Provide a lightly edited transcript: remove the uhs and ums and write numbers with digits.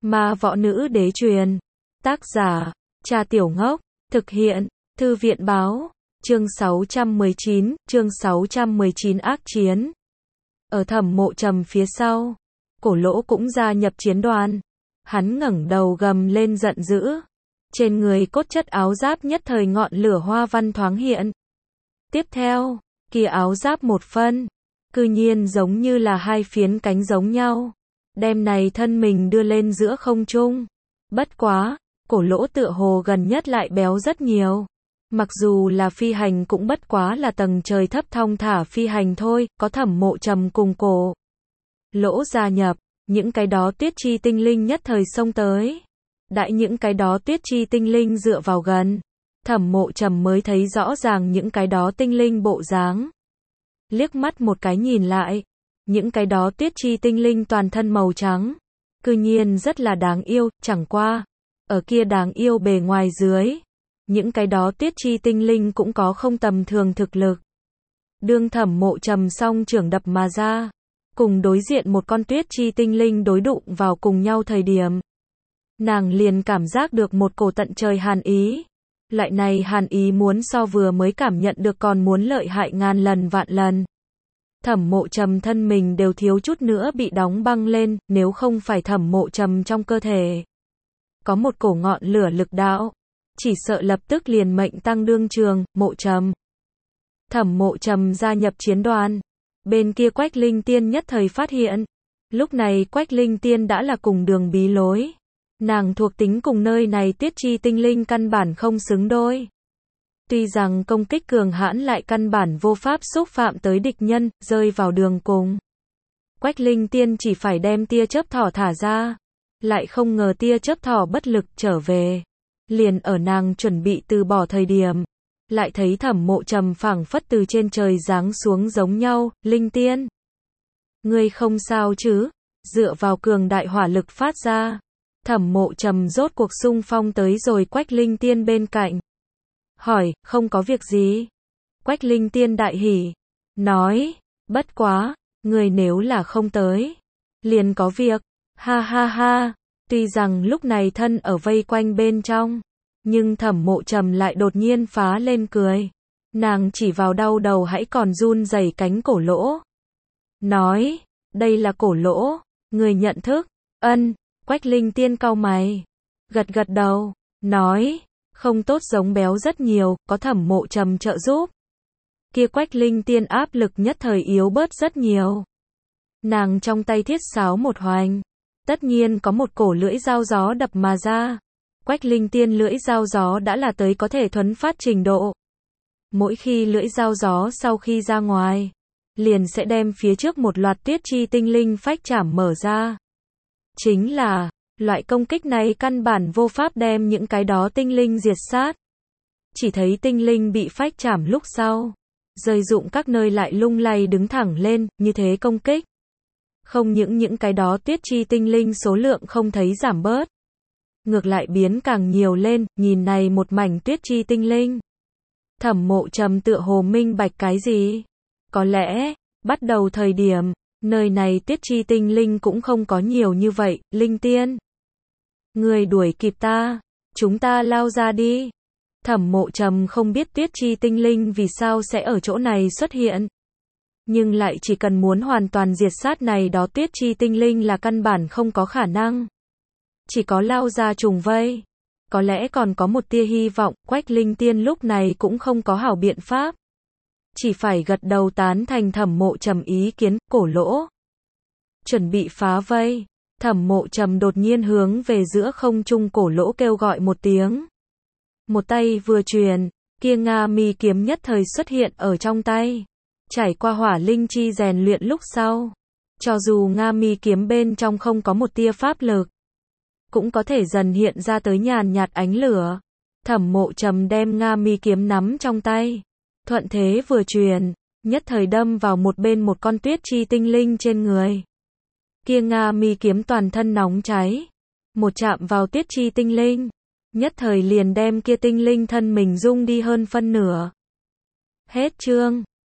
Ma Võ Nữ Đế truyền. Tác giả, Cha Tiểu Ngốc. Thực hiện, Thư viện Báo. Chương 619 Ác Chiến. Ở Thẩm Mộ Trầm phía sau, Cổ Lỗ cũng gia nhập chiến đoàn. Hắn ngẩng đầu gầm lên giận dữ. Trên người cốt chất áo giáp nhất thời ngọn lửa hoa văn thoáng hiện. Tiếp theo, kia áo giáp một phân, cư nhiên giống như là hai phiến cánh giống nhau, đem này thân mình đưa lên giữa không trung. Bất quá, Cổ Lỗ tựa hồ gần nhất lại béo rất nhiều. Mặc dù là phi hành cũng bất quá là tầng trời thấp thong thả phi hành thôi, có Thẩm Mộ Trầm cùng Cổ Lỗ gia nhập, những cái đó tuyết chi tinh linh nhất thời xông tới. Đãi những cái đó tuyết chi tinh linh dựa vào gần, Thẩm Mộ Trầm mới thấy rõ ràng những cái đó tinh linh bộ dáng. Liếc mắt một cái nhìn lại, những cái đó tuyết chi tinh linh toàn thân màu trắng, cư nhiên rất là đáng yêu, chẳng qua, ở kia đáng yêu bề ngoài dưới, những cái đó tuyết chi tinh linh cũng có không tầm thường thực lực. Đương Thẩm Mộ Trầm song trưởng đập mà ra, cùng đối diện một con tuyết chi tinh linh đối đụng vào cùng nhau thời điểm, nàng liền cảm giác được một cổ tận trời hàn ý. Loại này hàn ý muốn so vừa mới cảm nhận được còn muốn lợi hại ngàn lần vạn lần. Thẩm Mộ Trầm thân mình đều thiếu chút nữa bị đóng băng lên, nếu không phải Thẩm Mộ Trầm trong cơ thể có một cổ ngọn lửa lực đạo, chỉ sợ lập tức liền mệnh tăng đương trường. Mộ Trầm. Thẩm Mộ Trầm gia nhập chiến đoàn. Bên kia Quách Linh Tiên nhất thời phát hiện, lúc này Quách Linh Tiên đã là cùng đường bí lối. Nàng thuộc tính cùng nơi này tuyết chi tinh linh căn bản không xứng đôi. Tuy rằng công kích cường hãn lại căn bản vô pháp xúc phạm tới địch nhân, rơi vào đường cùng. Quách Linh Tiên chỉ phải đem tia chớp thỏ thả ra, lại không ngờ tia chớp thỏ bất lực trở về. Liền ở nàng chuẩn bị từ bỏ thời điểm, lại thấy Thẩm Mộ Trầm phảng phất từ trên trời giáng xuống giống nhau. Linh Tiên, ngươi không sao chứ? Dựa vào cường đại hỏa lực phát ra, Thẩm Mộ Trầm rốt cuộc xung phong tới rồi Quách Linh Tiên bên cạnh. Hỏi, không có việc gì. Quách Linh Tiên đại hỉ, nói, bất quá, người nếu là không tới, liền có việc. Ha ha ha, tuy rằng lúc này thân ở vây quanh bên trong, nhưng Thẩm Mộ Trầm lại đột nhiên phá lên cười. Nàng chỉ vào đau đầu hãy còn run rẩy cánh Cổ Lỗ. Nói, đây là Cổ Lỗ, người nhận thức. Ân. Quách Linh Tiên cau mày, gật gật đầu, nói, không tốt giống béo rất nhiều, có Thẩm Mộ Trầm trợ giúp. Kia Quách Linh Tiên áp lực nhất thời yếu bớt rất nhiều. Nàng trong tay thiết sáo một hoành, tất nhiên có một cổ lưỡi dao gió đập mà ra. Quách Linh Tiên lưỡi dao gió đã là tới có thể thuấn phát trình độ. Mỗi khi lưỡi dao gió sau khi ra ngoài, liền sẽ đem phía trước một loạt tuyết chi tinh linh phách chảm mở ra. Chính là, loại công kích này căn bản vô pháp đem những cái đó tinh linh diệt sát. Chỉ thấy tinh linh bị phách chảm lúc sau, rơi rụng các nơi lại lung lay đứng thẳng lên, như thế công kích. Không những cái đó tuyết chi tinh linh số lượng không thấy giảm bớt, ngược lại biến càng nhiều lên. Nhìn này một mảnh tuyết chi tinh linh, Thẩm Mộ Trầm tựa hồ minh bạch cái gì. Có lẽ, bắt đầu thời điểm, nơi này tuyết chi tinh linh cũng không có nhiều như vậy. Linh Tiên, người đuổi kịp ta, chúng ta lao ra đi. Thẩm Mộ Trầm không biết tuyết chi tinh linh vì sao sẽ ở chỗ này xuất hiện, nhưng lại chỉ cần muốn hoàn toàn diệt sát này đó tuyết chi tinh linh là căn bản không có khả năng. Chỉ có lao ra trùng vây, có lẽ còn có một tia hy vọng. Quách Linh Tiên lúc này cũng không có hảo biện pháp, chỉ phải gật đầu tán thành Thẩm Mộ Trầm ý kiến. Cổ Lỗ chuẩn bị phá vây, Thẩm Mộ Trầm đột nhiên hướng về giữa không trung Cổ Lỗ kêu gọi một tiếng. Một tay vừa truyền, kia Nga Mi kiếm nhất thời xuất hiện ở trong tay. Trải qua hỏa linh chi rèn luyện lúc sau, cho dù Nga Mi kiếm bên trong không có một tia pháp lực, cũng có thể dần hiện ra tới nhàn nhạt ánh lửa. Thẩm Mộ Trầm đem Nga Mi kiếm nắm trong tay, thuận thế vừa truyền, nhất thời đâm vào một bên một con tuyết chi tinh linh trên người. Kia Nga Mi kiếm toàn thân nóng cháy, một chạm vào tuyết chi tinh linh, nhất thời liền đem kia tinh linh thân mình rung đi hơn phân nửa. Hết chương.